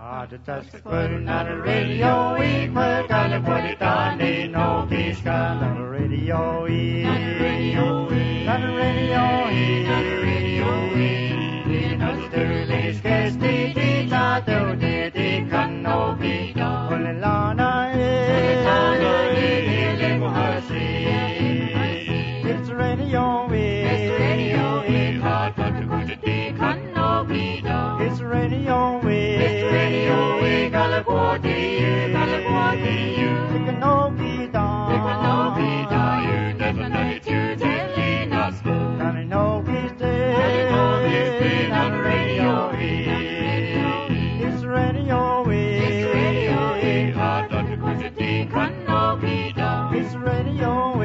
Not a radio, we put on the put it on the no peace gun. Not a radio, not a radio, not a radio, not a radio, not a dirty scarce the not the can no be done. Olelana, it's radio, it's radio, hard but to go to the can no be done. It's radio, it's radio, Galaquati, you can no be done. You can no be done, you never know to telling us. Can I know this day? Not radio, it's radio, it's radio, hard but to go to the can no be done. It's radio,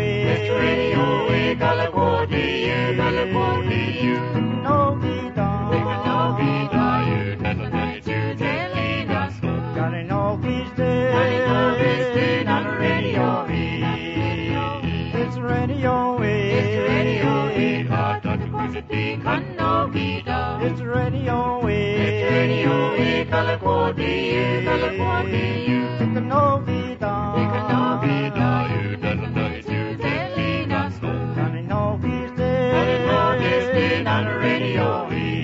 Galaquati, you can no be done. You can no be done, you never know to telling us. Can I know this day? Not a radio, it's radio, hard but to go to the can no be done. It's radio, Galaquati, you can no be done. You can no be done, you never know to telling us. Can I know this day? Not a radio,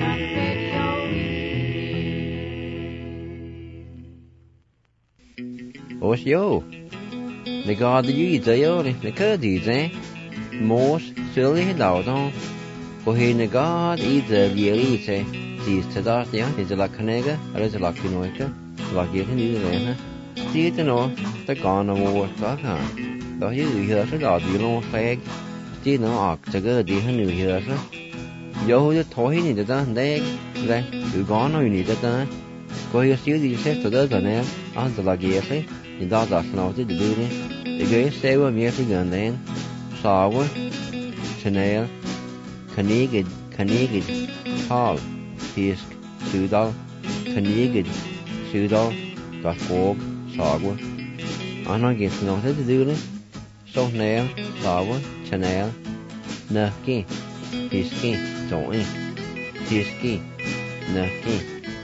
Ось йо, не гади юйте йоли, не кадізе, мос сили даудон, кохи не гад ізе вєліце, зіс цедартія, ізе ла канега, але ла кінойка, ла гєтен юлена, зіте но, та гана вор така, да юйхерse da dylon fag, ді но ак цега діхен юйхерse, йо де тохи ні да дэг, ле, югана юні да, кохи сіл ді сесто да не, аз ла гєse, I dag snart det blir det gøy se hvor mye til gønnen saver Chanel kanigid tal fisk sudal kanigid sudal gaskog saver annan gæst snart det blir det så Chanel saver Chanel nøki fiski sånn fiski nøki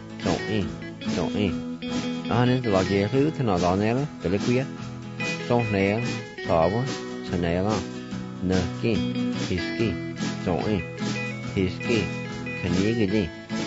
sånn Anen de la guerre til nadanela, de la cuia, son nail, sawa, chanela, naki, hiski, son hiski, kanigidi,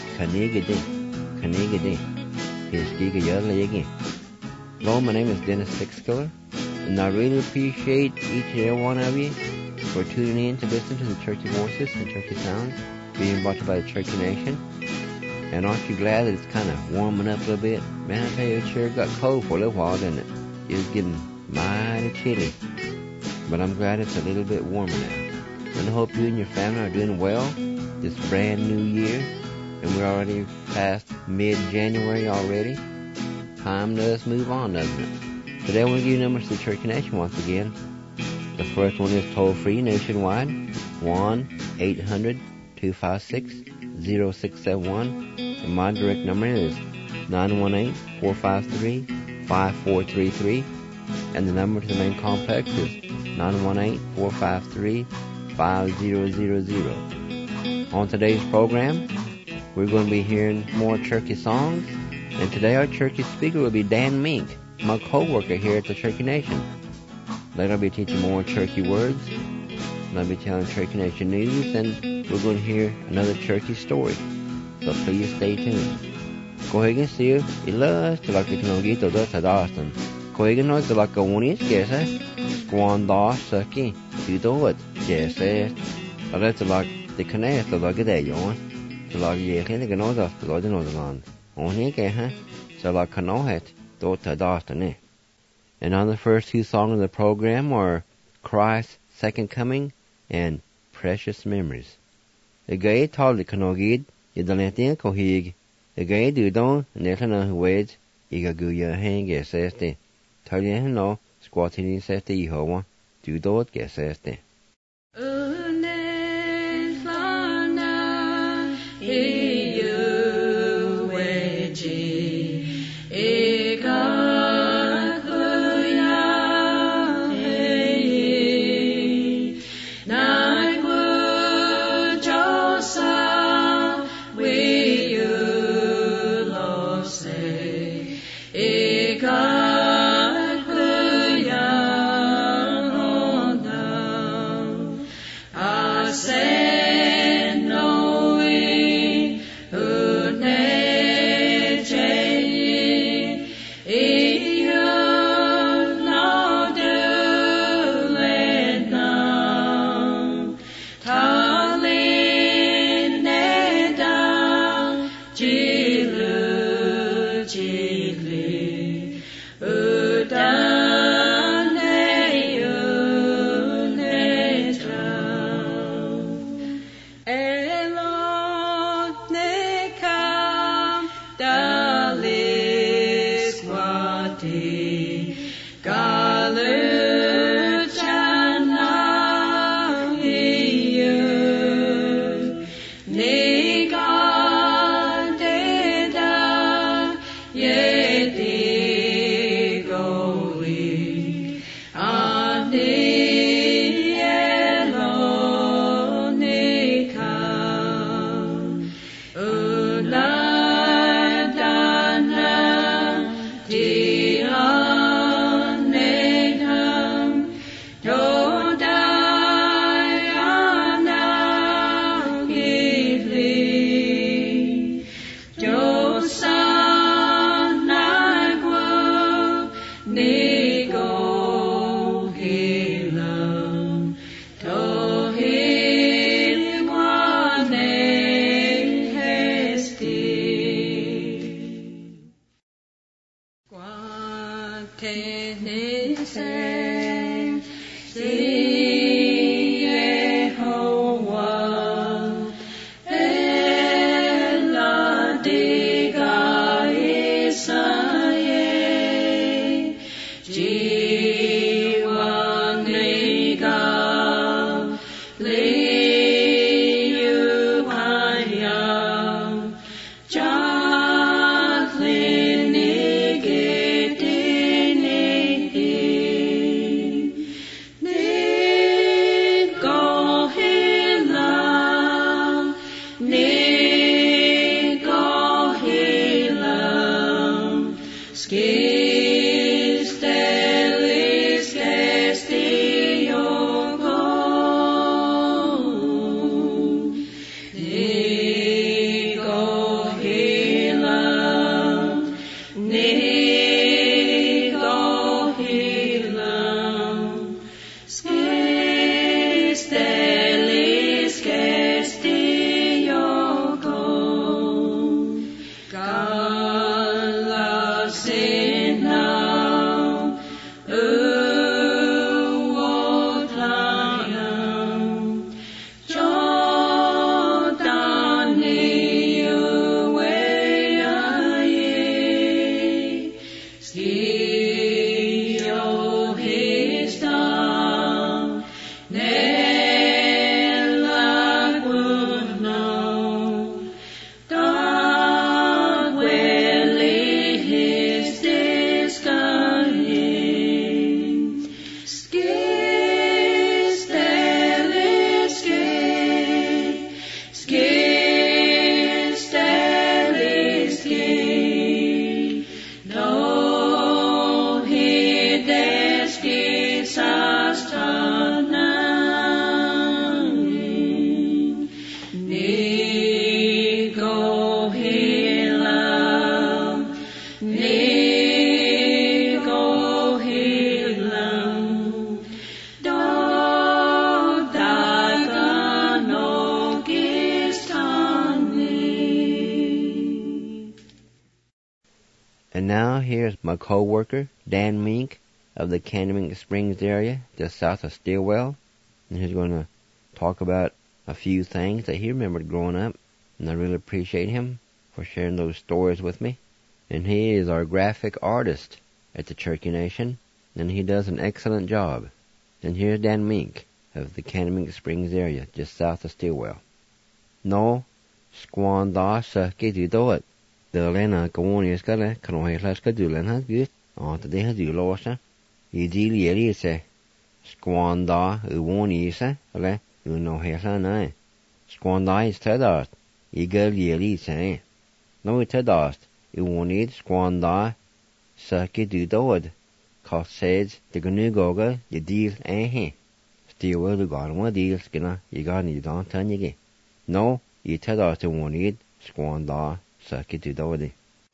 hiski gayala. Hello, my name is Dennis Sixkiller, and I really appreciate each and every one of you for tuning in to listen to the Churchy Voices and Churchy Sounds being brought to you by the Churchy Nation. And aren't you glad that it's kind of warming up a little bit? Man, I tell you, it sure got cold for a little while, didn't it? It was getting mighty chilly. But I'm glad it's a little bit warmer now. And I hope you and your family are doing well this brand new year. And we're already past mid-January already. Time does move on, doesn't it? Today I want to give you numbers to the Churchy Nation once again. The first one is toll-free nationwide, 1-800-256-0671. And my direct number is 918-453-5433. And the number to the main complex is 918-453-5000. On today's program, we're going to be hearing more Churchy songs. And today our Churchy speaker will be Dan Mink, my co-worker here at the Churchy Nation. Later I'll be teaching more Churchy words. And I'll be telling Churchy Nation news. And we're going to hear another Churchy story. So please stay tuned. Kohigan sier illa til at teknologi til det dagen. Kohigan no til at konis gese skwan da saki tidot gese. Eller til at det kan jeg til at det jo. Til at jeg kan ikke nå det til at nå det land. Og ikke ha så at kan nå het til dagen. And on the first two songs of the program are Christ's Second Coming and Precious Memories. The guy told the kanogid I dalentien kohig, the guy do don, netana wage, igaguya hang geseste. Talian no, squatting seste ihowa, do dot geseste. Say And now here's my co-worker, Dan Mink, of the Canning Springs area, just south of Stilwell. And he's going to talk about a few things that he remembered growing up. And I really appreciate him for sharing those stories with me. And he is our graphic artist at the Cherokee Nation, and he does an excellent job. And here's Dan Mink of the Canning Springs area, just south of Stilwell. No, squandasa kididot. The Lena Kawani Scala, Kanohilaska Dulan has good, or the day has you lost, Idili Elise, Squanda, Uwonisa, Ale, Uno Hesana, Squanda is Tedart, Eagle Elise, no Tedart, Uwonid, Squanda, Circuit do dood, Cost says, the Gnugoga, the deal, Still well, the Garma deal, Skinner, you got you don't turn you get. No, you Tedart Uwonid, Squanda. Saki du dådi.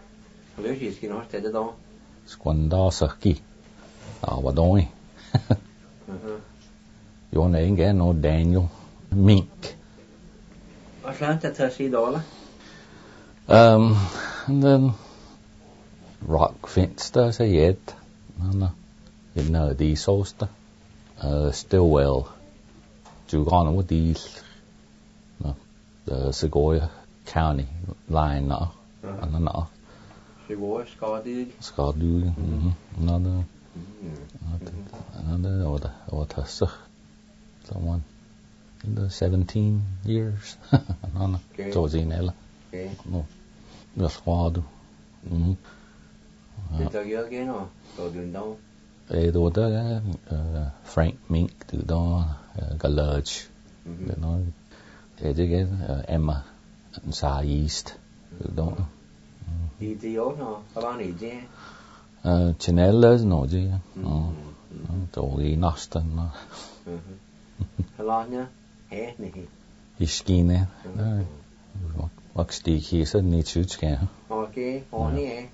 Løs skin har stedet da. Squanda saki. Vad dåi. Jag är ingen no Daniel Mink. Vad slant att ta sig då? And then rock fence där så jet. Men de såsta. Stilwell. Du går nog dis. The Sequoia County line now. The war Scotty. Scotty. Another order. Someone in the 17 years. Another. Georgine. Okay. No. The squad. Did you again or go doing down? Đồ đó Frank Mink từ đó Gallage nó để cái Emma Sa East từ đó đi yếu nó các bạn này chứ Chanel nó chứ rồi Noston nó hello nhá hết này Iskin nè hoặc stick khi sẽ need chút cái ok on đi hết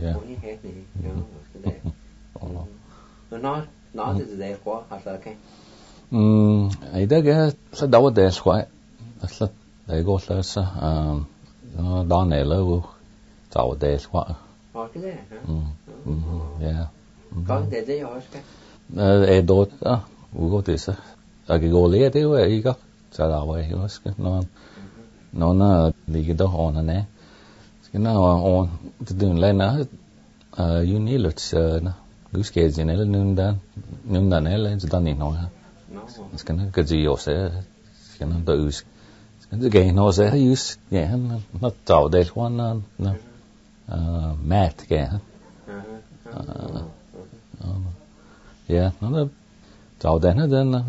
này nó thì để quá hay là cái ấy đó cái sẽ đâu để quá sẽ để có sẽ nó đó này là giàu để quá cái đấy yeah có để gì hỏi cái ấy đó có thể sẽ cái gọi là thế vậy các sẽ là vậy nó đi cái đó on này cái nào on từ từ lên nó you need nó Gus ke jine le nunda ne le zdan ni no skana ke ji ose skana do us skana ge no se use yeah not tao de one na math ge yeah no tao de na den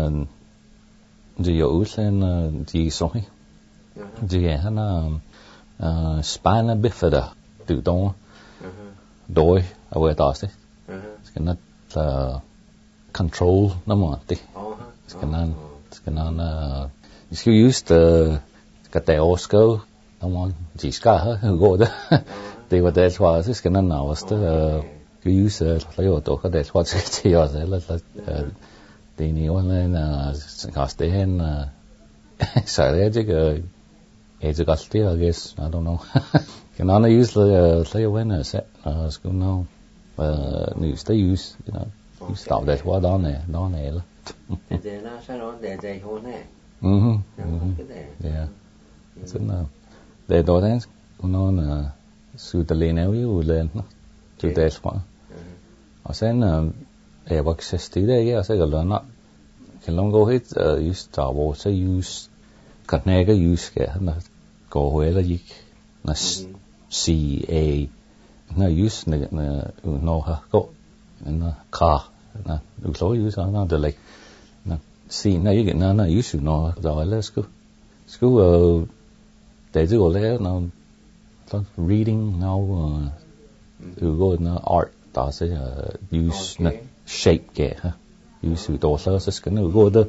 ji us en ji so hi ji ge na spina bifida tu don doi awe ta se Skenan control namati. Skenan you use the kateosko namon jiska go da. They were that's why skenan now was the you use layo to ka that's what it was la they ni online kaste hen sare je ke kaste I guess I don't know. Skenan use the layo when set school now news they use use tao để qua đó này là để nó sao nó để hôn này yeah chính là để đó đấy nó là sự tự nhiên nếu như lên nó chủ đề quá ở sẽ là để bác sĩ tí đấy cái sẽ gọi là nó cái long go hết use tao bộ sẽ use cái này cái use cái là cổ huế là gì là CA na use na no ha go na car na so use na the like na see na you get na use no rồi let's go để chứ gọi là nó reading now you go na art ta sẽ use na shape cái ha use đồ sơ sẽ cái nó go đó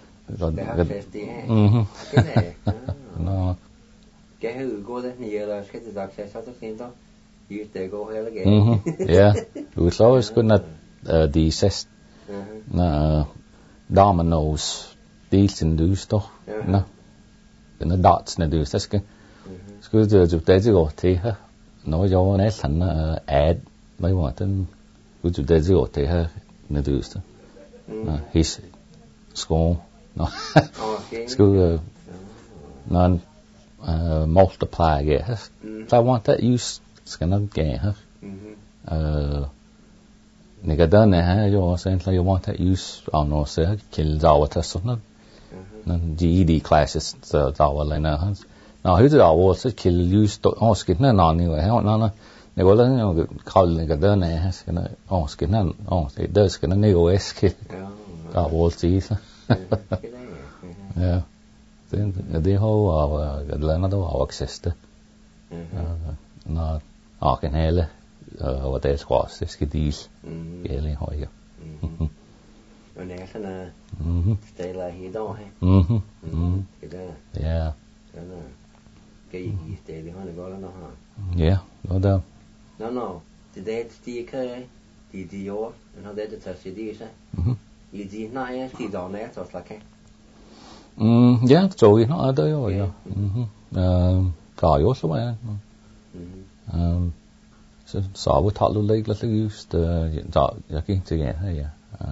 cái này nó cái hư go đó nhiều là cái gì đặc sản sao tất nhiên đó you stay go here again. Yeah, we saw it's good not the sest na dominoes these and do stuff no the dots na do that's good. Cứ chụp tới chứ thì ha nói cho nó thành ad mấy mọi thứ cứ chụp tới chứ thì ha na do stuff his school no cứ non multiply yes so I want that use skenan ke ha nega da ne ha yo sen la you want to use on no se kill zawa ta so na GED classes zawa la na ha na hu da wo se kill use to skin na ni wa ha na ne go la call nega da ne ha skenan skin it does skenan ne go skill da wo si yeah then the whole la na do access to na cái này là ở đây có cái deal cái này hỏi rồi này là đây là gì đó hay cái đó yeah cái gì đây thì họ nói là nó yeah nó đâu no thì đây thì cái thì yo nó đây là sẽ đi sao gì gì này thì đó này cho là cái yeah rồi nó ở đây rồi cài yếu số này so we talk like let's use the cái gì vậy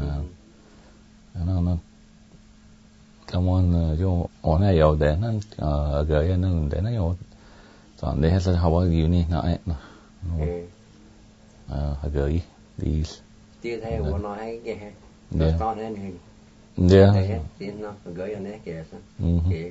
nó come on yo on này yo để nó gửi nó để nó yo chọn để hết how about you need nó Hay gửi đi. Tiếc thay của nó hay cái hay. Yeah. Nó nên hay. Yeah. Tiếc nó gửi ở đây kìa sao? Kìa.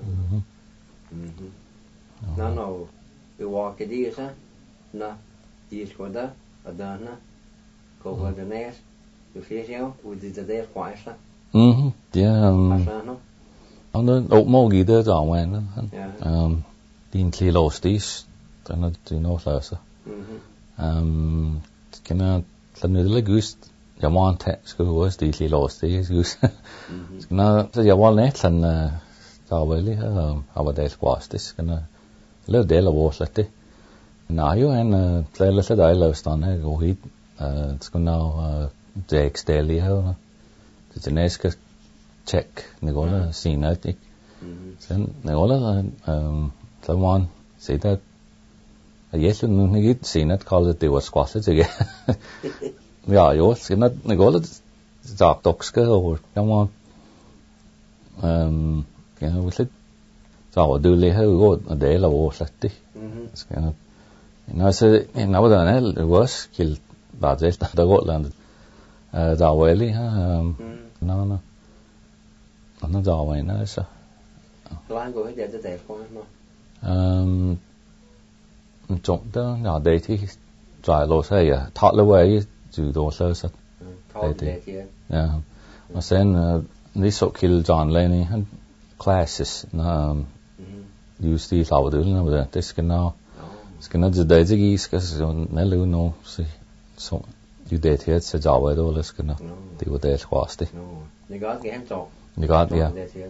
Nó cái walk cái đi sao? Nó đi qua đó ở đó nó có qua đó này cái phía sau u đi tới đây quay sao? Yeah. Nó Nó ốc mô gì đó rõ quen đó. Din clí lós dís, đó nó dì nó lỡ sao. Cái nó lần nữa là gúst, ya mòn thế, sku hùa dì clí lós dís gúst. Nó sẽ ya mòn nét lần tao với lý hả bà đế quá dís, cái nó lỡ đế là vô sạch đi. Nà hiu anh là sẽ đại lỡ stán hay gô hít, sku nào dèk stê lý hả nó. Thì nế ska check, nè gô là xin hết đi. Nè gô là someone say that yes nu nigit seen it call it was squash it again. Ja, jo, skin it ne gola sagt doxka or someone cái was it so do le ho go a day la wo satti. Skin nó sẽ nó bây giờ này was kill bad just da Gotland da weli ha nó da weli nó så. Lan của cái giờ tới con nó. Trộm đó nhỏ đây thì giải lô xe à thọ lâu ấy chủ đồ sơ sật đây thì mà sen đi số kill John lên hắn classes nó use đi sau đó nó bây giờ cái nó giờ đây cái cái nó lưu nó so you did here sẽ giáo vậy đó là cái nó thì có thể khoast đi 你講嘅很重， 你講呀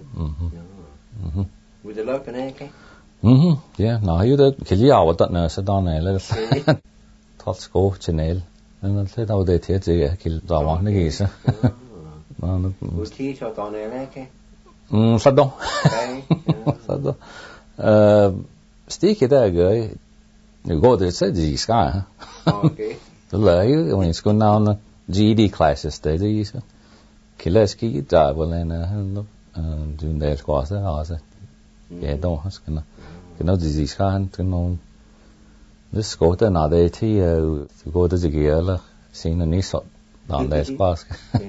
會就攞個呢嘅。 yeah, nó hiếu đó khi lý ảo tận là sẽ đo này là thoát cố trên này nên thế đâu để thiệt gì khi đào món cái gì sao nó buổi thi cho tao này đấy cái phát đông phát đông stick cái đó cái người gọi thì sẽ gì cả okay đó là hiếu mình school nào nó GED classes đấy gì sao khi là cái trả vào này nó dùng để qua sẽ họ sẽ cái đó cái nó gì khác cái nó this go to nào đây thì go to cái là xin là nít sọt đàn đây spas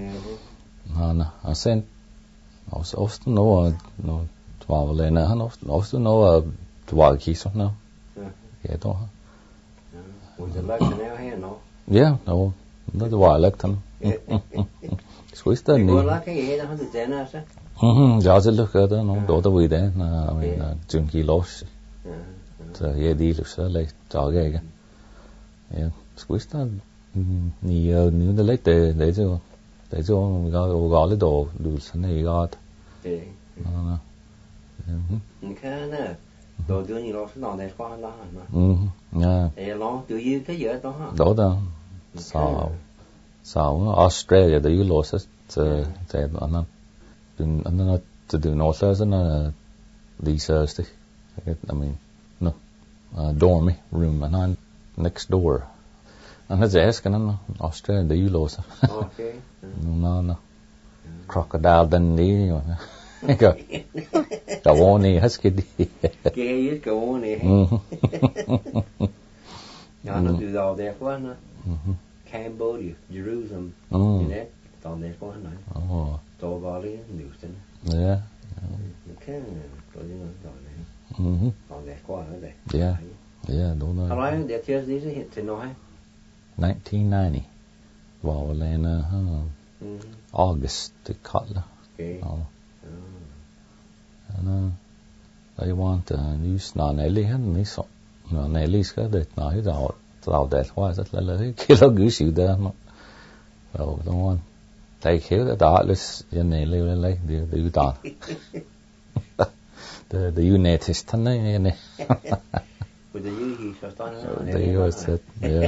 nó sen often no vào lên nó often no vào khi số nó cái đó yeah no nó vào lệch thằng Swiss Cô lá cái gì đó không được thế nào sao? Giờ sẽ lúc đó nó đổ tới vui đấy là chừng kilo rồi giờ đi lúc sau lấy cho cái Swiss đó nhiều nếu lấy tệ để cho gọi lấy đồ đủ sẵn này gọi cái này đồ đưa nhiều lúc nó để qua đó mà lo tự nhiên cái gì đó ha đó đó sao Australia the you lost it anh to do no so na these stick I mean no dorm room and next door and that's ask and Australia the you lost okay no crocodile Dundee go on đi hết cái đi cái go on đi nó từ đầu đẹp quá nó Cambodia, Jerusalem, thế, toàn đẹp quá này. Tổ vào đi nhiều chân. Yeah. Cái rồi đi rồi này. Toàn đẹp quá ở đây. Yeah, đúng rồi. How long did you see it to know? 1990. Vào lên August to cut là. Okay. I want to use non-Ellie and this non-Ellie's cái để nói rồi. Tao đẹp quá rất là lớn cái đó gửi sự đó mà rồi đúng không thầy khéo đã đỏ lên cái này lấy để đỏ the unit thân này này they was it yeah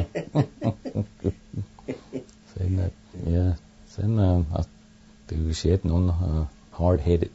then từ shit nó hard headed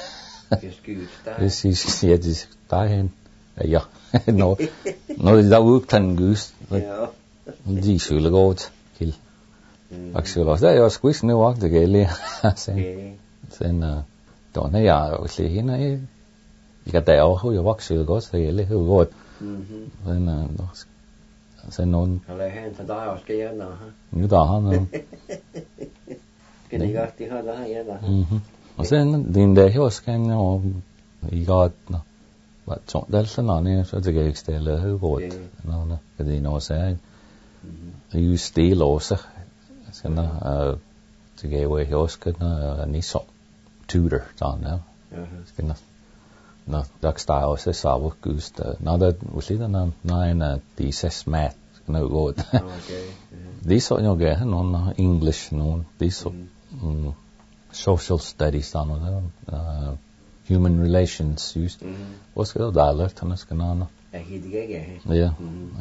this is just tai hen yeah no da work tan goose gì sự là god kill actually đó là squeeze no walk the gale sen đó này à thì này cái tẹo không có walk sự god thì lấy không god nên Sen någon Eller hen till dag ska jag då. nu då han. Kan ni gatti ha det här då? Och sen din det hos kan jag I got vad så där någon är så det gick ställa hur gott. Någon det är nog så. Ju stil också. Sen det gick vi hos kan ni så tutor då nu. Ska na dagstyle så sa vad just nada usidan na thesis math no god. Okay. These so you get non English non these so social studies on human relations used what's the dialect on this canana yeah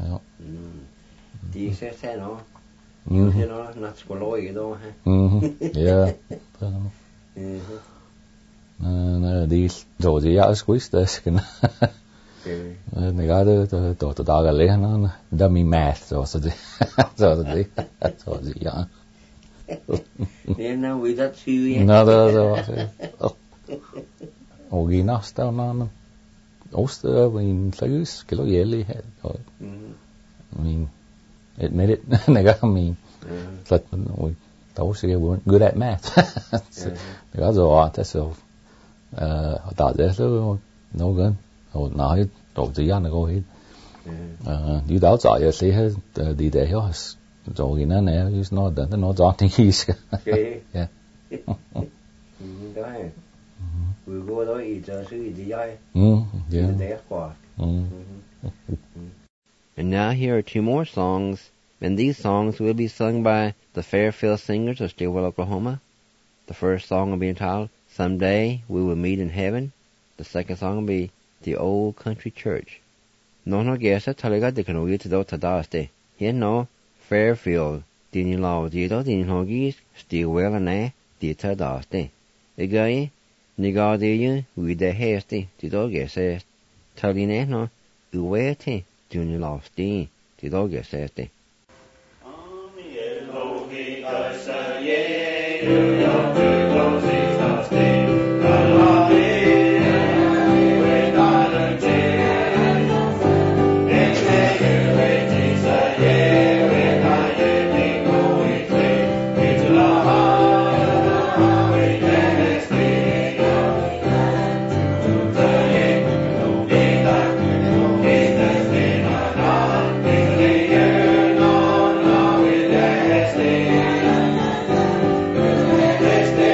These say no you know not skoloy do yeah these Georgia ja squeeze this can det gør det dager længere der min math så det ja det er vi der syge nå det og ginas der man også min slags kilo jeli min admit it det min så vi dog så weren't good at math det gør så der det så no good og nej dog det jeg går helt du der så jeg ser de der her så inden er just noget der noget der ting ja det vi går der I der så I det jeg det der kvar And now here are two more songs, and these songs will be sung by the Fairfield Singers of Stilwell, Oklahoma. The first song will be entitled Someday We Will Meet in Heaven. The second song will be The Old Country Church. No guessa talaga de kanu yit do tadaste. Here no Fairfield din law dito din hogis Stilwell na di tadaste. Egai niga de we de hesti dito guessa taline no uwete din law sti dito guessa ste. Este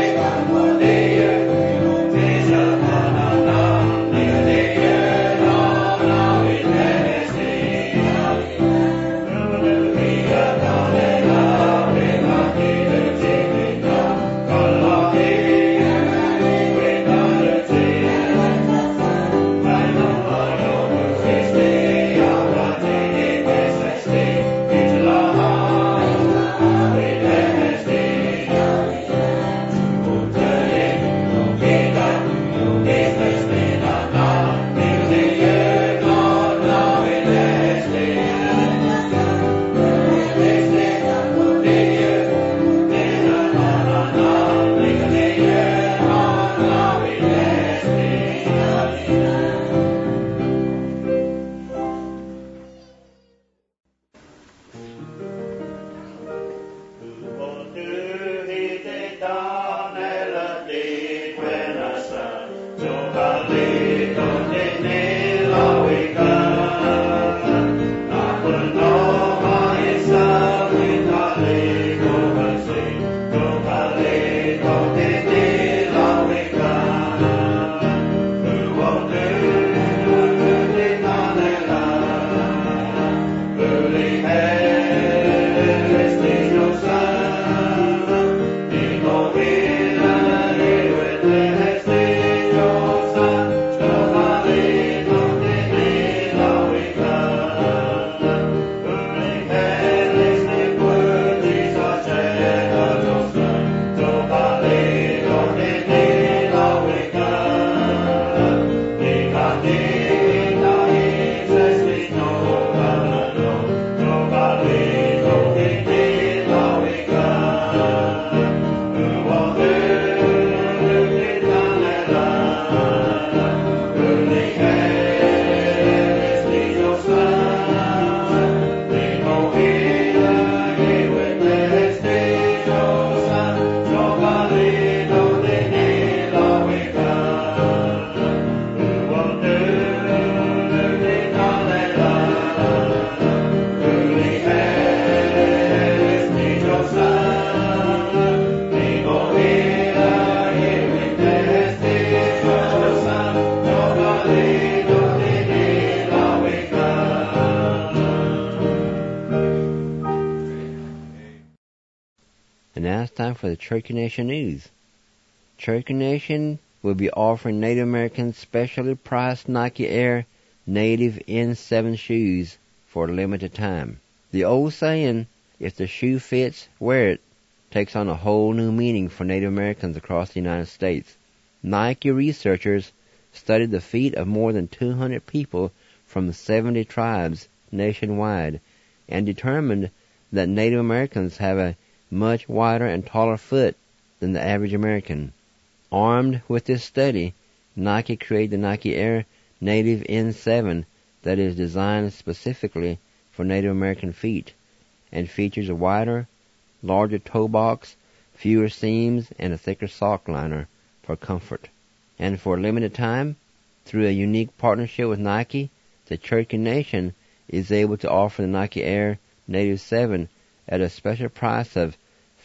time for the Cherokee Nation News. Cherokee Nation will be offering Native Americans specially priced Nike Air Native N7 shoes for a limited time. The old saying, if the shoe fits, wear it, takes on a whole new meaning for Native Americans across the United States. Nike researchers studied the feet of more than 200 people from 70 tribes nationwide and determined that Native Americans have a much wider and taller foot than the average American. Armed with this study, Nike created the Nike Air Native N7 that is designed specifically for Native American feet and features a wider, larger toe box, fewer seams, and a thicker sock liner for comfort. And for a limited time, through a unique partnership with Nike, the Cherokee Nation is able to offer the Nike Air Native 7 at a special price of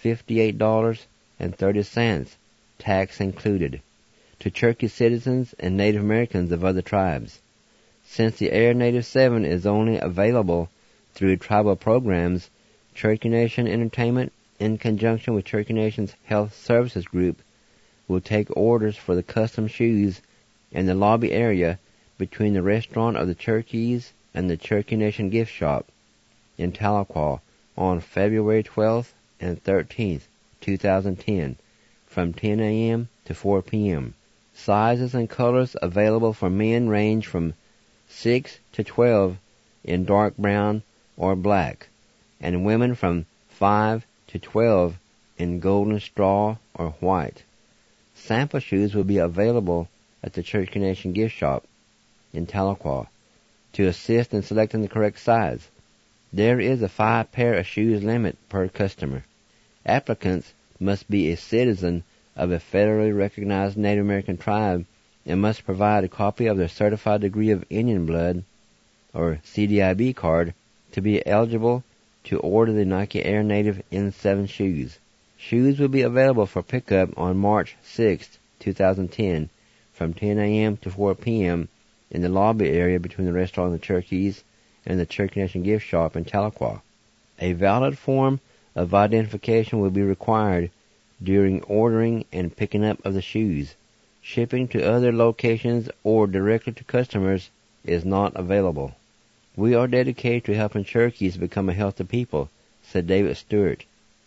$58.30, tax included, to Cherokee citizens and Native Americans of other tribes. Since the Air Native 7 is only available through tribal programs, Cherokee Nation Entertainment, in conjunction with Cherokee Nation's Health Services Group, will take orders for the custom shoes in the lobby area between the restaurant of the Cherokees and the Cherokee Nation gift shop in Tahlequah on February 12th and 13th, 2010, from 10 a.m. to 4 p.m. Sizes and colors available for men range from 6 to 12 in dark brown or black, and women from 5 to 12 in golden straw or white. Sample shoes will be available at the Cherokee Nation gift shop in Tahlequah to assist in selecting the correct size. There is a 5-pair of shoes limit per customer. Applicants must be a citizen of a federally recognized Native American tribe and must provide a copy of their certified degree of Indian blood, or CDIB card, to be eligible to order the Nike Air Native N7 shoes. Shoes will be available for pickup on March 6, 2010, from 10 a.m. to 4 p.m. in the lobby area between the restaurant of the Cherokees and the Cherokee Nation gift shop in Tahlequah. A valid form of identification will be required during ordering and picking up of the shoes. Shipping to other locations or directly to customers is not available. We are dedicated to helping Cherokees become a healthy people, said David Stewart,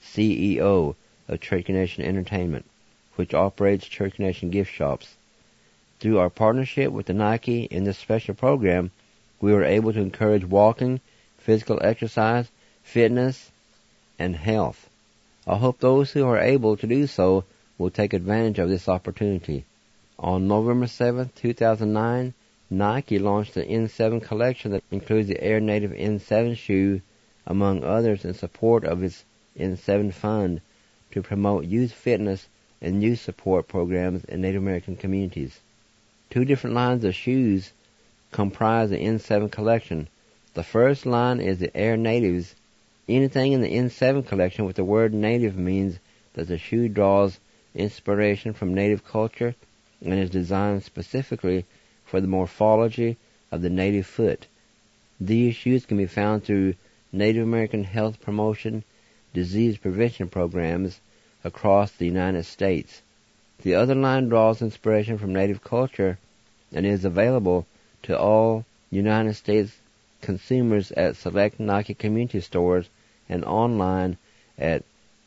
CEO of Cherokee Nation Entertainment, which operates Cherokee Nation gift shops. Through our partnership with the Nike in this special program, we were able to encourage walking, physical exercise, fitness, and health. I hope those who are able to do so will take advantage of this opportunity. On November 7, 2009, Nike launched the N7 collection that includes the Air Native N7 shoe, among others, in support of its N7 Fund to promote youth fitness and youth support programs in Native American communities. 2 different lines of shoes comprise the N7 collection. The first line is the Air Natives. Anything in the N7 collection with the word native means that the shoe draws inspiration from native culture and is designed specifically for the morphology of the native foot. These shoes can be found through Native American health promotion, disease prevention programs across the United States. The other line draws inspiration from native culture and is available to all United States consumers at select Nike community stores and online at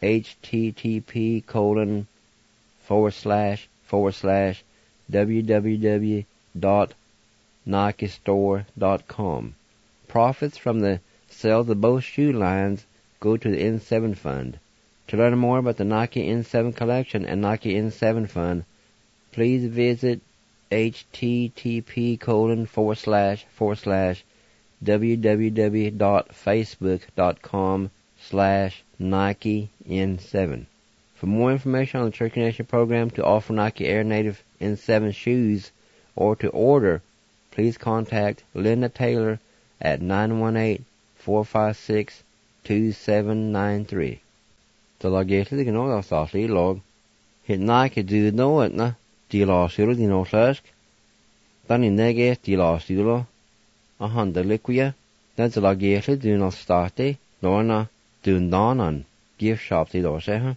http://www.nikestore.com. Profits from the sales of both shoe lines go to the N7 Fund. To learn more about the Nike N7 collection and Nike N7 Fund, please visit http://www.facebook.com/Nike N7. For more information on the Cherokee Nation program to offer Nike Air Native N7 shoes or to order, please contact Linda Taylor at 918-456-2793. The Lageti the Gno Softly Log hit Nike do know it na Dilasulo Dino Slask Danny Nege Dilasulo a Honda Liquia. That's the Lageti do not start Lorna do Donan gift shop the Dose.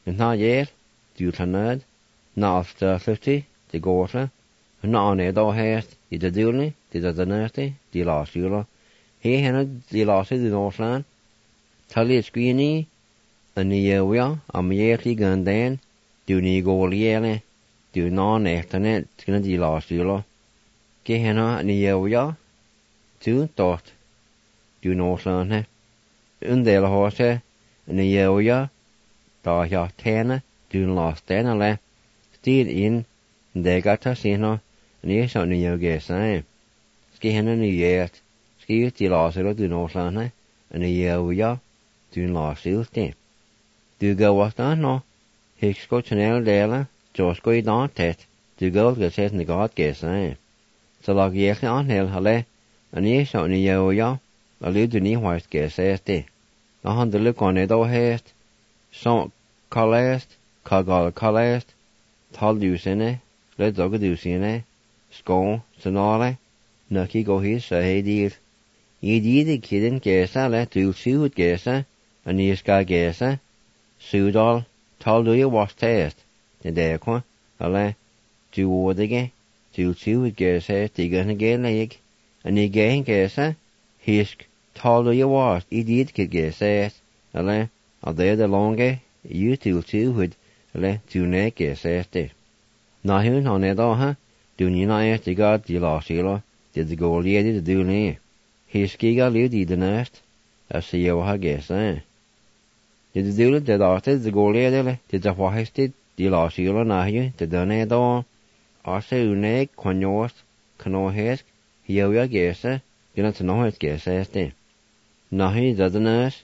yn na yer, diw llanad, na alstaflyti, di gorla, na aned o hest, di da diwlni, di da dynasti, di lasiwlo, he hena di lasi di norslan, tali ysgwini, yn ni ywio, am ierli gyndain, diw ni goliele, diw na nechtane, gyda di lasiwlo, ge hena ni ywio, diw dort, diw norslan he, yndel hose, ni ywio, da ja tena, diw lasten ale, styd in, ndegata sino, ni so ni ywgesain, ski hena ni yert, ski di lasiwlo diw norslan he, ni ywio, diw lasiwlte. Du gawasta no, hiksko chanel dela, josko I dan tet, du gawd geset ni gad gesain. Så lag jekli anhel hale, ani so ni ywio, alu du ni hwast geseste. Na handelu kone do hest, so kalest, kagal kalest, tal dusene, le dog dusene, sko, sonale, nuki go his sa hedir. I di kidden gesa le du suhut gesa, ani ska gesa, sudal, tal du was test, den der kwa, ale, du odige, du suhut gesa, digan geleg, ani gen gesa, hisk, tal du was, I did kid gesa, ale, al der de longe, you til suhut, ale, du ne gesa ste. Na hun han edo ha, du ni na est digad di lasilo, di go liedi du ne. Hiskiga liv I den est, as se jo ha gesa. Did the dule did arted the golia dele, did the wahested, di lasilo nahju, the done do, ase une, quanos, canohesk, hioja gesa, dina to know it gesa este. Nahi dadanus,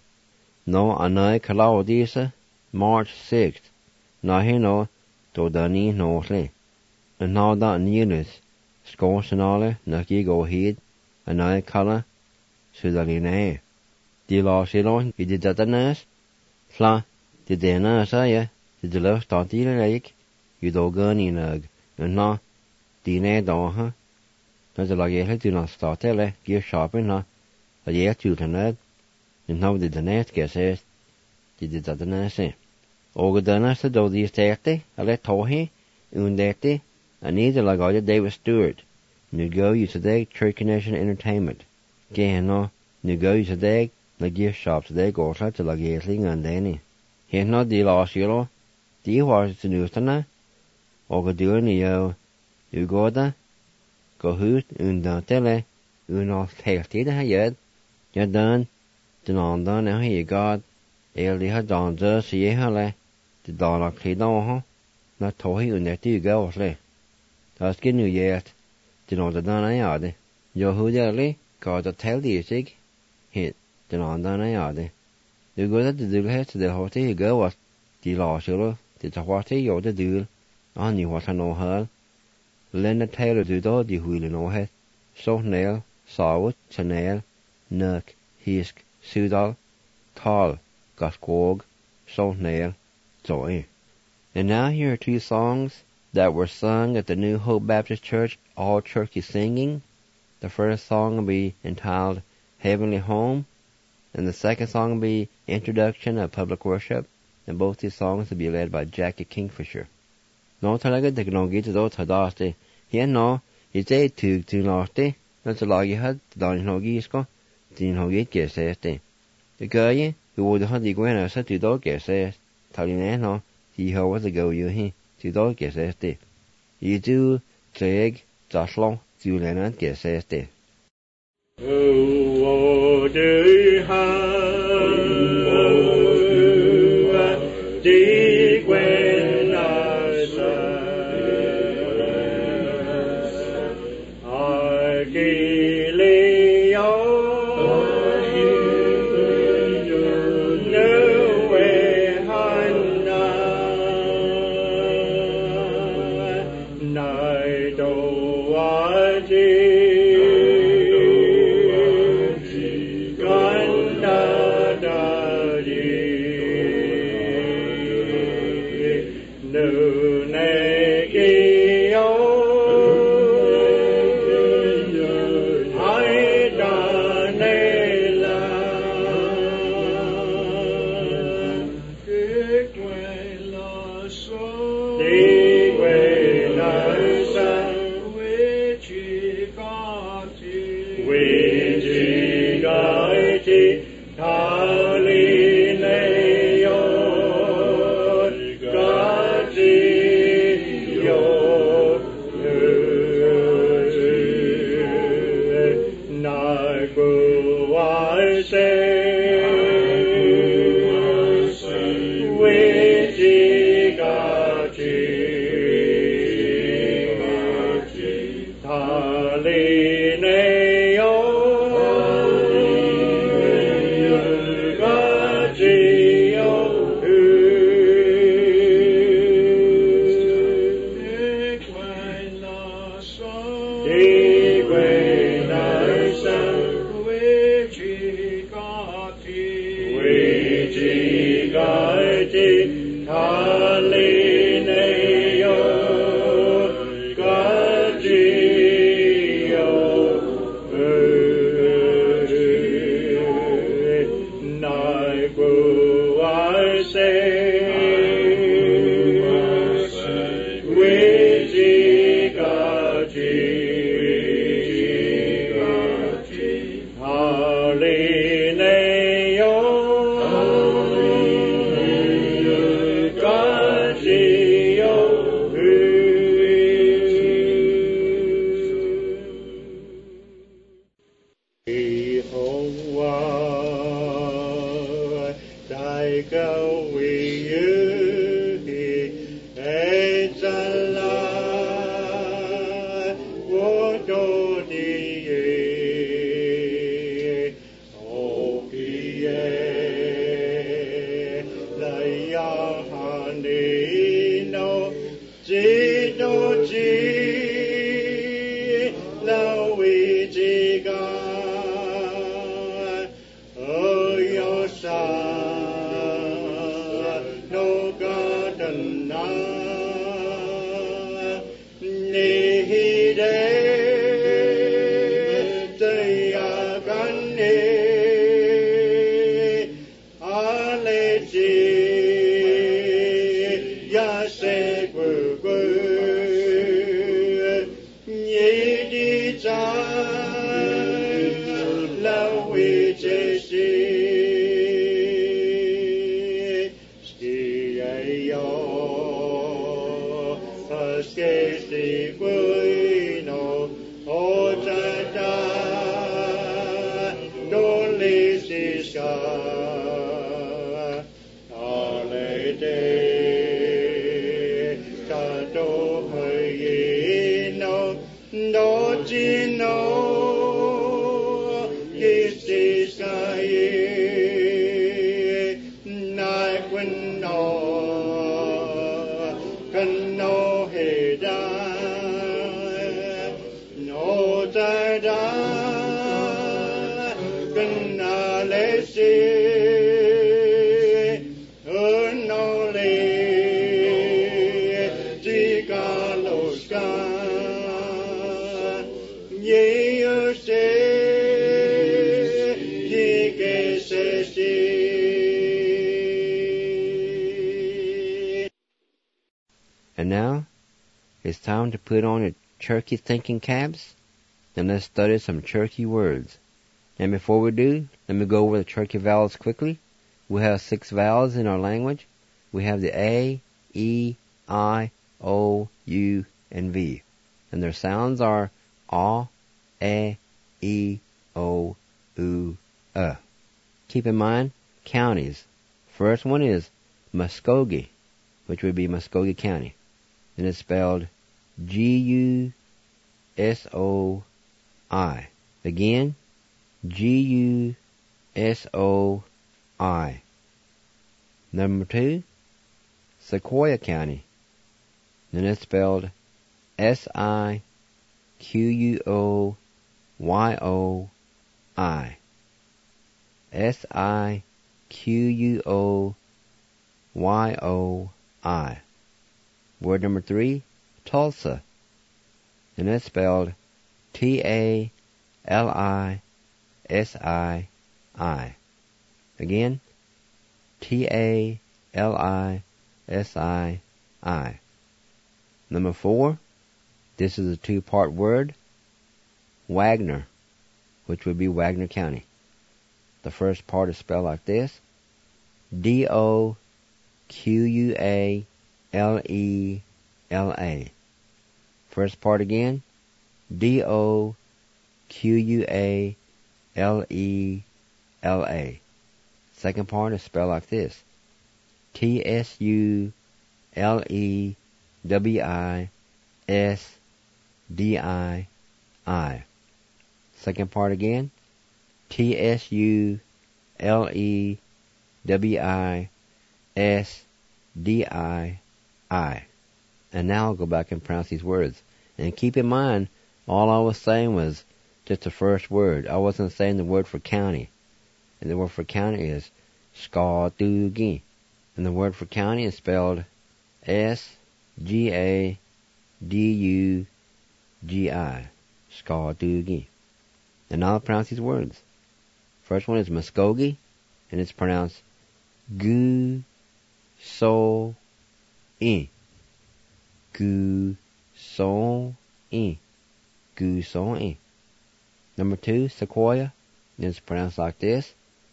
no anai kalaudisa, March 6th, nahi no, do dani nosle. And now that newness, scorsenale, naki go heed, anai kala, sudaline. Di lasilo, I did dadanus, Fla, di dena saya, di de luf tanti le leik, you do gani nug, and na, di ne doha, na de lagele do not statele, gear shopping na, a year to the nug, and now di denet geses, di dadanese. Oga danasa do di sterte, a le tohi, undete, a neither lagode David Stewart, nu go you today, Church Nation Entertainment. Gehno, nu go you today, na gift shop today gorsa to lagetling and deni. Heno di lasilo, di was to nustana, oga duani yo, ugoda, go hoot, undantele, unos tehti da yed, yadan, denandan na hi god, el di ha danza si hale, di dana klidon na tohi uneti gawsle. Das genu yet, denanda dana yade, yo hudeli, god a tel di sig, hit. Den andra jade. Du går att du helt det har till gå att de lasilo, det har till gjorde du. Ani vad han nå hör. Lena Taylor du då de huile nå het. Så nail, saut, chanel, nök, hisk, sudal, tal, gaskog, so nail, joy. And now here are two songs that were sung at the New Hope Baptist Church, all churchy singing. The first song will be entitled Heavenly Home, and the second song will be Introduction of Public Worship, and both these songs will be led by Jackie Kingfisher. No talaga de no gita do tadaste. Here no, it's a tug to naste, that's a log you had, don no gisko, din ho git geseste. The guy who would have the guena set to dog geses, taline no, he ho was a go you he, to dog geseste. You do, teg, zaslo, to lenant geseste. Oh, do have dig when I And now, it's time to put on your Cherokee thinking caps, and let's study some Cherokee words. And before we do, let me go over the Cherokee vowels quickly. We have 6 vowels in our language. We have the A, E, I, O, U, and V. And their sounds are A, E, O, U, Keep in mind, counties. First one is Muskogee, which would be Muskogee County. And it's spelled G-U-S-O-I. Again, G-U-S-O-I. Number 2, Sequoyah County. And it's spelled S-I-Q-U-O-Y-O-I. S-I-Q-U-O-Y-O-I. Word number 3, Tulsa. And it's spelled T-A-L-I-S-I-I. Again, T-A-L-I-S-I-I. Number 4, this is a 2-part word, Wagner, which would be Wagner County. The first part is spelled like this. D-O-Q-U-A-L-E-L-A. First part again. D-O-Q-U-A-L-E-L-A. Second part is spelled like this. T-S-U-L-E-W-I-S-D-I-I. Second part again. T-S-U-L-E-W-I-S-D-I-I. And now I'll go back and pronounce these words. And keep in mind, all I was saying was just the first word. I wasn't saying the word for county. And the word for county is Skadugi. And the word for county is spelled S-G-A-D-U-G-I. Skadugi. And now I'll pronounce these words. First one is Muskogee, and it's pronounced Gu-So-E. Gu-So-E. Gu-So-E. Number 2, Sequoia, and it's pronounced like this.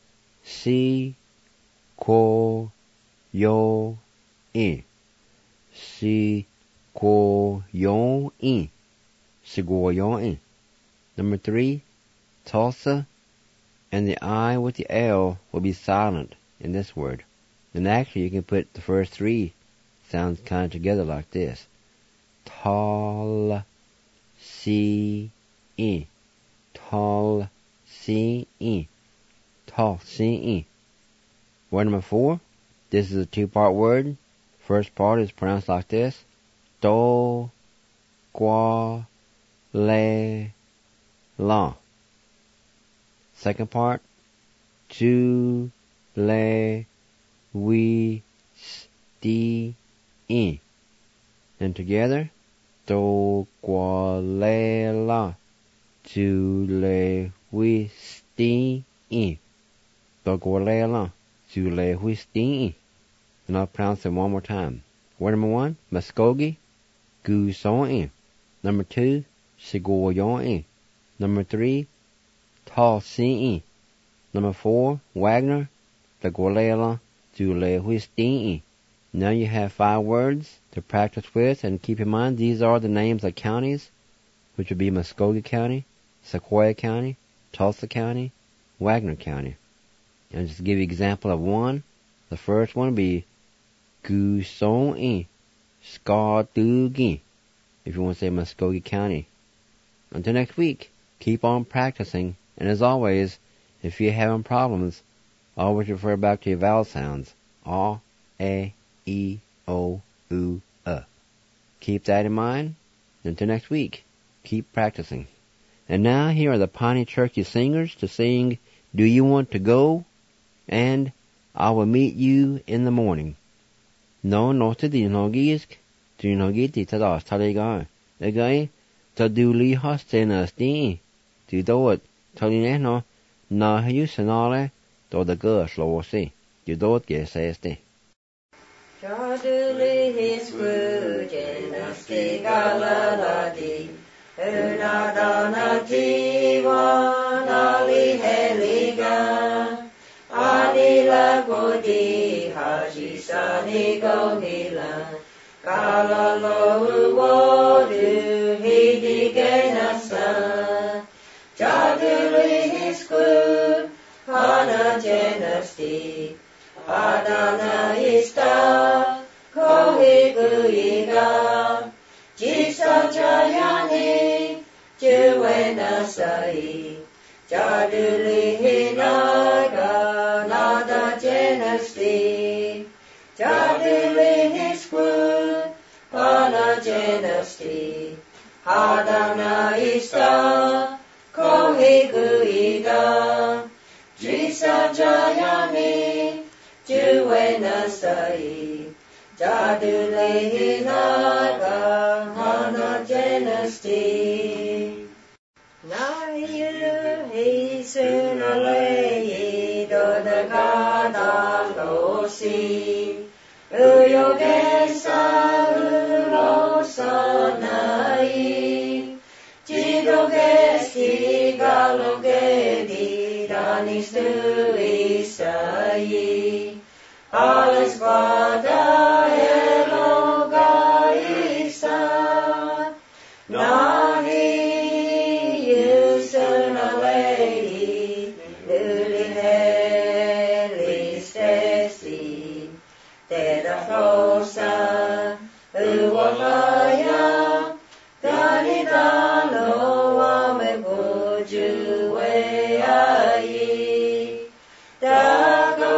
Si-Ko-Yo-E. Si-Ko-Yo-E. Si-Ko-Yo-E. Number 3, Tulsa, and the I with the L will be silent in this word. And actually you can put the first 3 sounds kind of together like this. Tall-Si-E. Tall-Si-E. Tall-Si-E. Word number 4, this is a 2-part word. First part is pronounced like this. Do-Qua-Le-La. Second part, Tu-Le-We-Sti-E. And together, Do-Qua-Le-La. Tu-Le-We-Sti-E. Do-Qua-Le-La. Tu-Le-We-Sti-E. And I'll pronounce it one more time. Word number 1, Muskogee, Gu-So-E. Number 2, Si-Ko-Yo-E. Number 3, Tall-Si-E. Number 4, Wagner, Do-Qua-Le-La, Tu-Le-We-Sti-E. Now you have 5 words to practice with, and keep in mind these are the names of counties, which would be Muskogee County, Sequoia County, Tulsa County, Wagner County. And just to give you an example of one, the first one would be Gu-So-E, Skadugi, if you want to say Muskogee County. Until next week, keep on practicing, and as always, if you're having problems, always refer back to your vowel sounds. A, E, O, U, Keep that in mind. Until next week, keep practicing. And now here are the Pawnee Cherokee Singers to sing Do You Want to Go? And I Will Meet You in the Morning. No, te di no gisk, tu no giti ta das taliga. Again, ta du li hostena sti, tu do it, taline no, na husanale, do the girls lo si, you do it get says. Chaduli his grudge, sti galaladi, unadana tiwa, nali heliga. Adila godi haji sani gohila kalalo wodu hidi genasa jaduli hisku hana jenasti adana ista kohiku iga jisa jayani juena sai jaduli hinaga nada jenasti jaduli hisku hana jenasti hadana ista kohiku ida jisa jayani juena sai jaduli hinaga hana jenasti Nayu hisunale do the kadalosi uyogesa ulosanai jidogesti galogedi danis to Isai. Alles Vada Eloga Isa. Nahi Yusuna Lady. Luli Heli Stesi. Teda Rosa. Uwalaya. Ganidano Ame Bujuwe Ai. Dago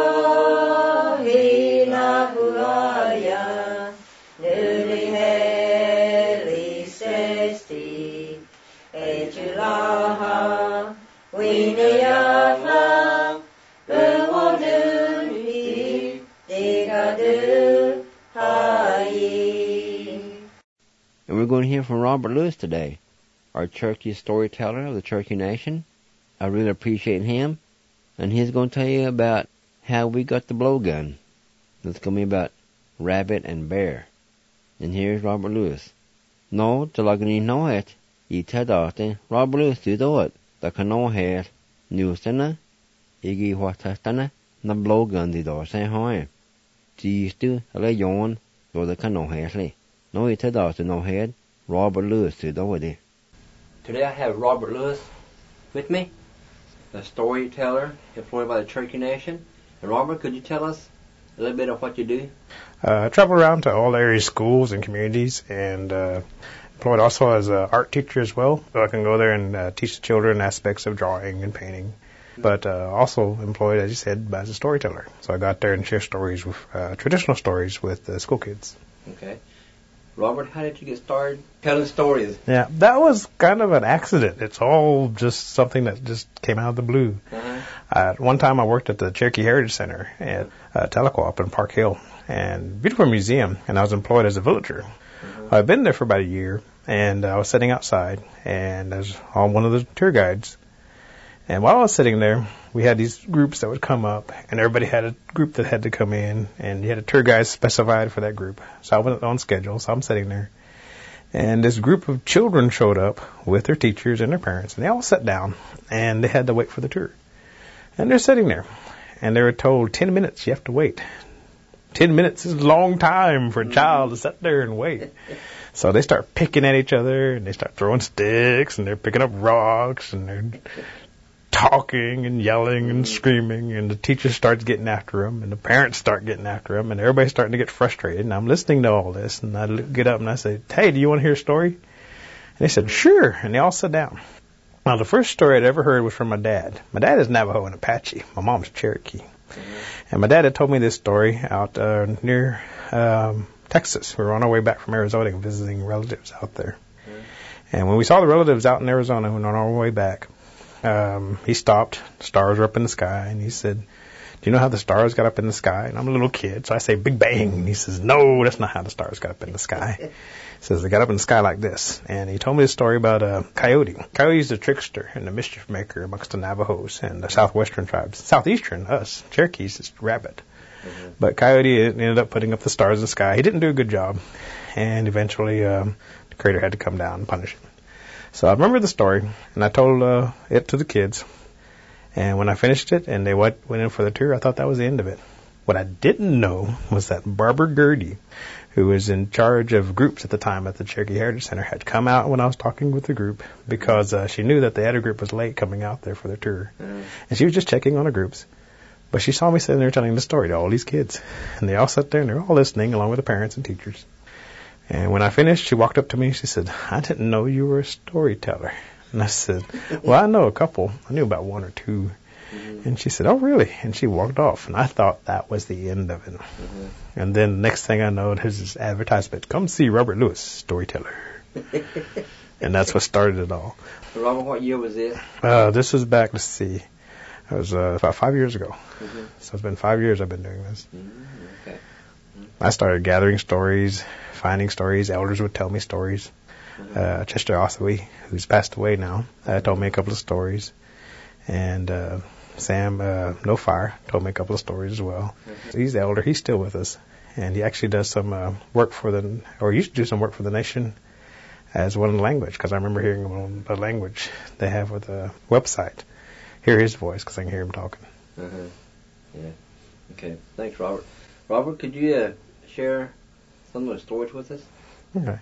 Hina Hulaya. Nuli Heli Sesti. Ejulaha. Winayatla. Uwaduni. Digadu. And we're going to hear from Robert Lewis today, our Cherokee storyteller of the Cherokee Nation. I really appreciate him. And he's going to tell you about how we got the blowgun. It's going to be about rabbit and bear. And here's Robert Lewis. No, talagani no het. I tadate Robert Lewis do it. The cano het. Newstana. Igi watastana. Na blowgun di do say hoy. Geez do a le yon. Or the cano het. No, he said to no head. Robert Lewis to do it. Today I have Robert Lewis with me, a storyteller employed by the Cherokee Nation. And Robert, could you tell us a little bit of what you do? I travel around to all area schools and communities, and employed also as an art teacher as well. So I can go there and teach the children aspects of drawing and painting. But also employed, as you said, as a storyteller. So I got there and share stories, with traditional stories with the school kids. Okay. Robert, how did you get started telling stories? Yeah, that was kind of an accident. It's all just something that just came out of the blue. One time I worked at the Cherokee Heritage Center at Tahlequah up in Park Hill, and beautiful museum, and I was employed as a villager. I'd been there for about a year, and I was sitting outside, and I was on one of the tour guides. And while I was sitting there, we had these groups that would come up, and everybody had a group that had to come in, and you had a tour guide specified for that group. So I went on schedule, so I'm sitting there. And this group of children showed up with their teachers and their parents, and they all sat down, and they had to wait for the tour. And they're sitting there, and they were told 10 minutes you have to wait. 10 minutes is a long time for a child to sit there and wait. So they start picking at each other, and they start throwing sticks, and they're picking up rocks, and they're talking and yelling and screaming, and the teacher starts getting after them, and the parents start getting after them, and everybody's starting to get frustrated. And I'm listening to all this, and I get up and I say, "Hey, do you want to hear a story?" And they said, "Sure." And they all sat down. Now, the first story I'd ever heard was from my dad. My dad is Navajo and Apache. My mom's Cherokee. And my dad had told me this story out near Texas. We were on our way back from Arizona visiting relatives out there. And when we saw the relatives out in Arizona, when on our way back, he stopped. Stars were up in the sky, and he said, "Do you know how the stars got up in the sky?" And I'm a little kid, so I say, "Big Bang." And he says, "No, that's not how the stars got up in the sky." He says, "They got up in the sky like this." And he told me a story about a coyote. Coyote's the trickster and the mischief maker amongst the Navajos and the southwestern tribes. Southeastern, us, Cherokees, is rabbit. But Coyote ended up putting up the stars in the sky. He didn't do a good job, and eventually the Creator had to come down and punish him. So I remember the story, and I told it to the kids. And when I finished it and they went in for the tour, I thought that was the end of it. What I didn't know was that Barbara Gertie, who was in charge of groups at the time at the Cherokee Heritage Center, had come out when I was talking with the group because she knew that the other group was late coming out there for their tour. And she was just checking on the groups. But she saw me sitting there telling the story to all these kids. And they all sat there and they were all listening along with the parents and teachers. And when I finished, she walked up to me and she said, "I didn't know you were a storyteller." And I said, "Well, I know a couple. I knew about one or two." And she said, "Oh, really?" And she walked off. And I thought that was the end of it. And then the next thing I know, there's this advertisement, "Come see Robert Lewis, storyteller." And that's what started it all. Robert, what year was this? This was back, let's see, it was about 5 years ago. So it's been 5 years I've been doing this. Okay. I started gathering stories, finding stories. Elders would tell me stories. Chester Othaway, who's passed away now, told me a couple of stories. And Sam No Fire told me a couple of stories as well. He's the elder. He's still with us. And he actually does some work for used to do some work for the nation as one language, because I remember hearing him on the language they have with a website. hear his voice because I can hear him talking. Yeah. Okay. Thanks, Robert. Robert, could you share some of the stories with us? Okay.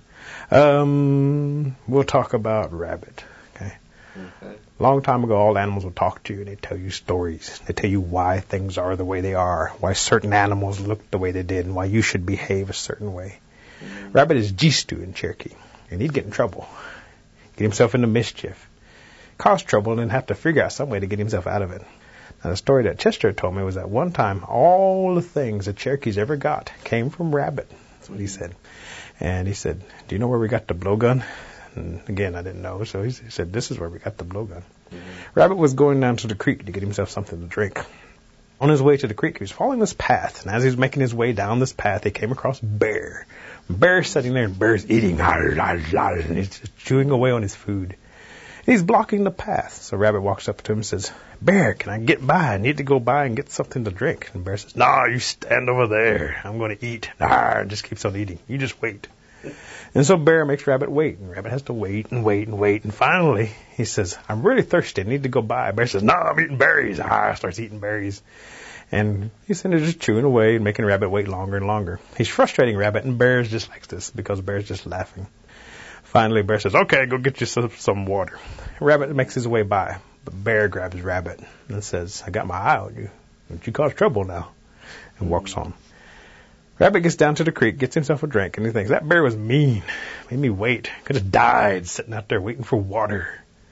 We'll talk about Rabbit. Okay. Long time ago, all animals will talk to you and they tell you stories. They tell you why things are the way they are, why certain animals look the way they did, and why you should behave a certain way. Rabbit is Jistu in Cherokee, and he'd get in trouble, get himself into mischief, cause trouble, and then have to figure out some way to get himself out of it. Now, the story that Chester told me was that one time all the things the Cherokees ever got came from Rabbit. That's what he said. And he said, do you know where we got the blowgun? And again, I didn't know, so he said, this is where we got the blowgun. Rabbit was going down to the creek to get himself something to drink. On his way to the creek, he was following this path, and as he was making his way down this path, he came across Bear. Bear's sitting there, and Bear's eating, and he's just chewing away on his food. And he's blocking the path, so Rabbit walks up to him and says, Bear, can I get by? I need to go by and get something to drink. And Bear says, no, you stand over there. I'm going to eat. And just keeps on eating. You just wait. And so Bear makes Rabbit wait, and Rabbit has to wait and wait and wait, and finally he says, I'm really thirsty, I need to go by. Bear says, no, I'm eating berries. Starts eating berries. And he's sitting there just chewing away and making Rabbit wait longer and longer. He's frustrating Rabbit, and Bear just likes this because Bear's just laughing. Finally, Bear says, okay, go get you some water. Rabbit makes his way by, but Bear grabs Rabbit and says, I got my eye on you. Don't you cause trouble now? And walks on. Rabbit gets down to the creek, gets himself a drink, and he thinks, that bear was mean. Made me wait. Could have died sitting out there waiting for water.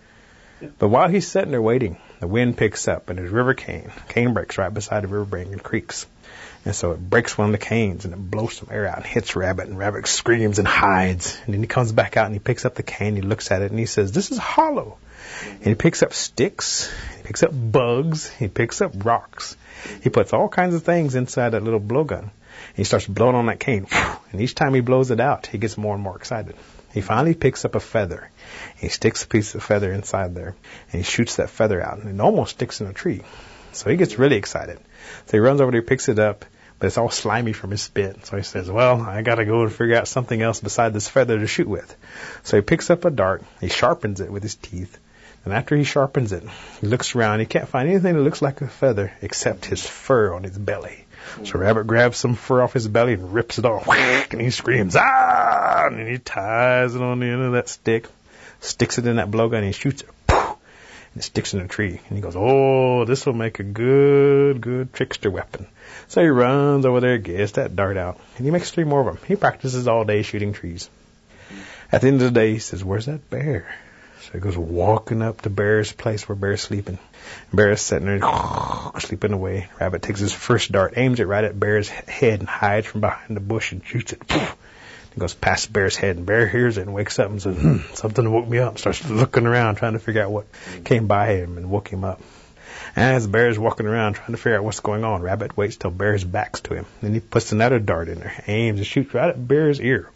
But while he's sitting there waiting, the wind picks up, and there's river cane. Cane breaks right beside the river bank and creeks. And so it breaks one of the canes, and it blows some air out and hits Rabbit, and Rabbit screams and hides. And then he comes back out, and he picks up the cane, he looks at it, and he says, this is hollow. And he picks up sticks, he picks up bugs, he picks up rocks. He puts all kinds of things inside that little blowgun. He starts blowing on that cane, and each time he blows it out, he gets more and more excited. He finally picks up a feather. He sticks a piece of feather inside there, and he shoots that feather out, and it almost sticks in a tree. So he gets really excited. So he runs over there, picks it up, but it's all slimy from his spit. So he says, well, I got to go and figure out something else beside this feather to shoot with. So he picks up a dart, he sharpens it with his teeth, and after he sharpens it, he looks around. He can't find anything that looks like a feather except his fur on his belly. So Rabbit grabs some fur off his belly and rips it off, and he screams, ah! And he ties it on the end of that stick, sticks it in that blowgun, and he shoots it, and it sticks in a tree. And he goes, oh, this will make a good trickster weapon. So he runs over there, gets that dart out, and he makes 3 more of them. He practices all day shooting trees. At the end of the day, he says, where's that bear? So he goes walking up to Bear's place where Bear's sleeping. Bear is sitting there sleeping away. Rabbit takes his first dart, aims it right at Bear's head, and hides from behind the bush and shoots it. He goes past Bear's head, and Bear hears it and wakes up and says, something woke me up. Starts looking around, trying to figure out what came by him and woke him up. And as Bear's walking around trying to figure out what's going on, Rabbit waits till Bear's back's to him. Then he puts another dart in there, aims and shoots right at Bear's ear.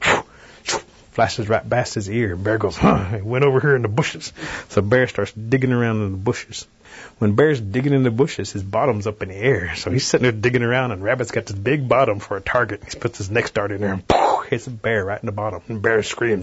Flashes right past his ear. Bear goes, it went over here in the bushes. So Bear starts digging around in the bushes. When Bear's digging in the bushes, his bottom's up in the air. So he's sitting there digging around, and Rabbit's got this big bottom for a target. He puts his next dart in there and hits Bear right in the bottom. And Bear screams,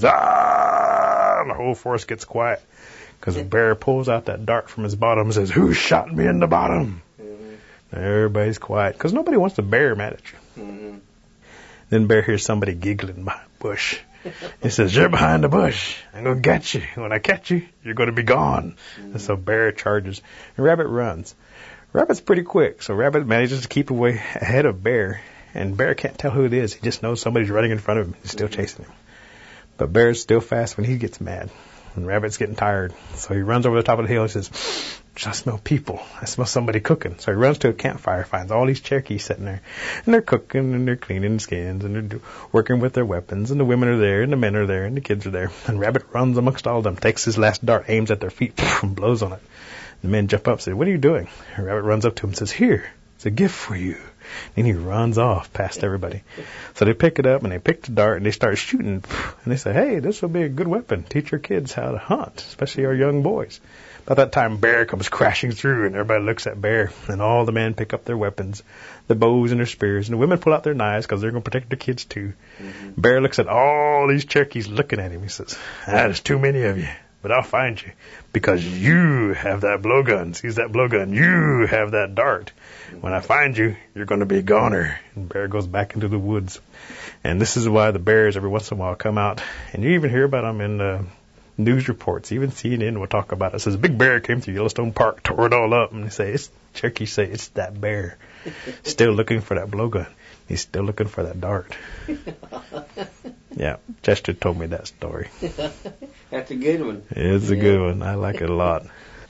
ah! And the whole forest gets quiet. Because Bear pulls out that dart from his bottom and says, who shot me in the bottom? Everybody's quiet. Because nobody wants the bear mad at you. Then Bear hears somebody giggling behind the bush. He says, you're behind the bush. I'm going to get you. When I catch you, you're going to be gone. And so Bear charges. And Rabbit runs. Rabbit's pretty quick, so Rabbit manages to keep away ahead of Bear. And Bear can't tell who it is. He just knows somebody's running in front of him. He's still chasing him. But Bear's still fast when he gets mad. And Rabbit's getting tired. So he runs over the top of the hill and says, I smell people. I smell somebody cooking. So he runs to a campfire, finds all these Cherokees sitting there. And they're cooking, and they're cleaning skins, and they're working with their weapons. And the women are there, and the men are there, and the kids are there. And Rabbit runs amongst all of them, takes his last dart, aims at their feet, and blows on it. The men jump up and say, what are you doing? And Rabbit runs up to him and says, here, it's a gift for you. And he runs off past everybody. So they pick it up, and they pick the dart, and they start shooting. And they say, hey, this will be a good weapon. Teach your kids how to hunt, especially our young boys. About that time, Bear comes crashing through, and everybody looks at Bear. And all the men pick up their weapons, the bows and their spears. And the women pull out their knives because they're going to protect their kids, too. Bear looks at all these Cherokees looking at him. He says, there's too many of you. but I'll find you because you have that blowgun. Seize that blowgun. You have that dart. When I find you, you're going to be a goner. And bear goes back into the woods. And this is why the bears every once in a while come out. And you even hear about them in news reports. Even CNN will talk about it. It says a big bear came through Yellowstone Park, tore it all up. And they say, Cherokee say, it's that bear. Still looking for that blowgun. He's still looking for that dart. Yeah, Chester told me that story. That's a good one. It's a good one. I like it a lot.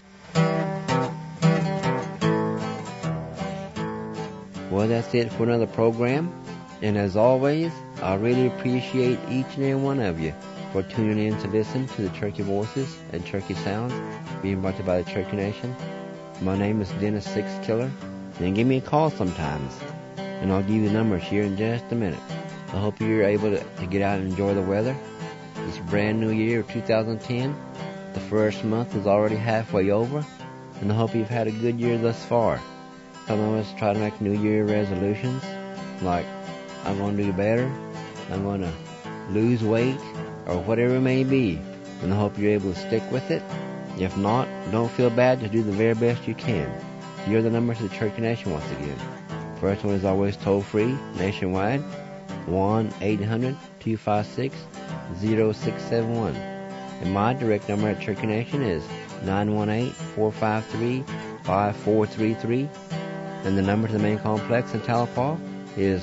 Well, that's it for another program. And as always, I really appreciate each and every one of you for tuning in to listen to the Cherokee Voices and Cherokee Sounds being brought to you by the Cherokee Nation. My name is Dennis Six Killer. And give me a call sometimes. And I'll give you the numbers here in just a minute. I hope you're able to get out and enjoy the weather. This brand new year of 2010. The first month is already halfway over. And I hope you've had a good year thus far. Some of us try to make New Year resolutions. Like, I'm going to do better. I'm going to lose weight. Or whatever it may be. And I hope you're able to stick with it. If not, don't feel bad. Just do the very best you can. Here are the numbers of the Cherokee Nation once again. First one is always toll-free, nationwide, 1-800-256-0671. And my direct number at Cherokee Nation is 918-453-5433. And the number to the main complex in Tahlequah is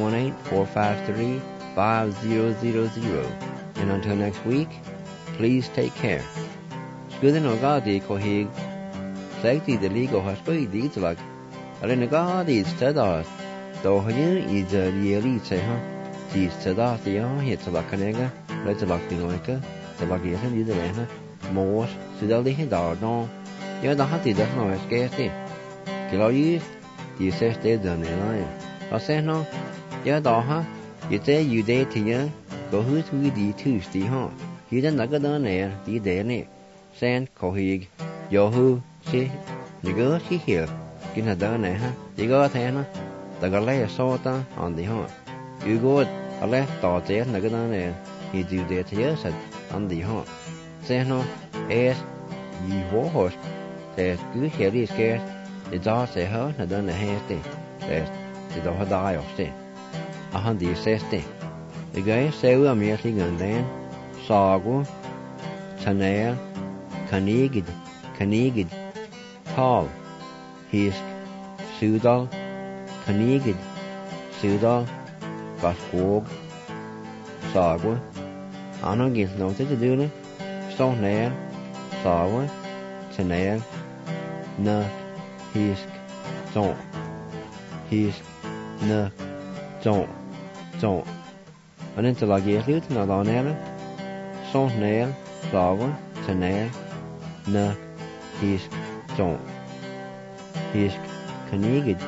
918-453-5000. And until next week, please take care. Skudden og gadi kohig, sagti de ligo haspoi ditlak. Alin gadi stadas, do hayin is a really say ha. These stadas the ya hit to lakanega, let's lock the loika, the lagian you the lena, more, sudali hidardon. You're the hunty does no escape. Kilo you, you say stay done in line. I say no, you're the ha, you say you day to ya, go who's we the Tuesday ha. You done not go down there, the day ne. Sand kohig, yohu, see, you go see here. Get her done there, you go at Hannah, the galay sota on the horn. You go at a left thought there, and go down there. He do there to you, said on the horn. Say no, as ye horse, says good here is scarce. The dog say her, and done the hair thing. Says the dog die of stay. A hundred says stay. The guy say we are merely going down. Sago, Tanea, Kanigid, Tall, Hisk, Sudal, Kanigid, Sudal, Vaskog, Sago, Anno gets nothing to do it. Stone nail, Sago, Tanea, Nuck, Hisk, Don't, Hisk, Nuck, Don't. And until I get you to know on there. Son nail, flower, tanel, nuck, hisk, don't. Hisk, kanigid,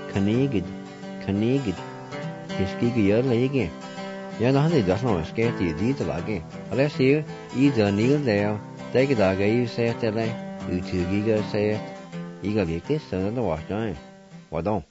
hiskige gjør det ikke. Jeg har det også noget sket i dit lage. Og lad os sige, I der nil der, der ikke der gør I sæt eller, utygiger sæt, I gør vigtigt, så er det vores døgn. Hvordan?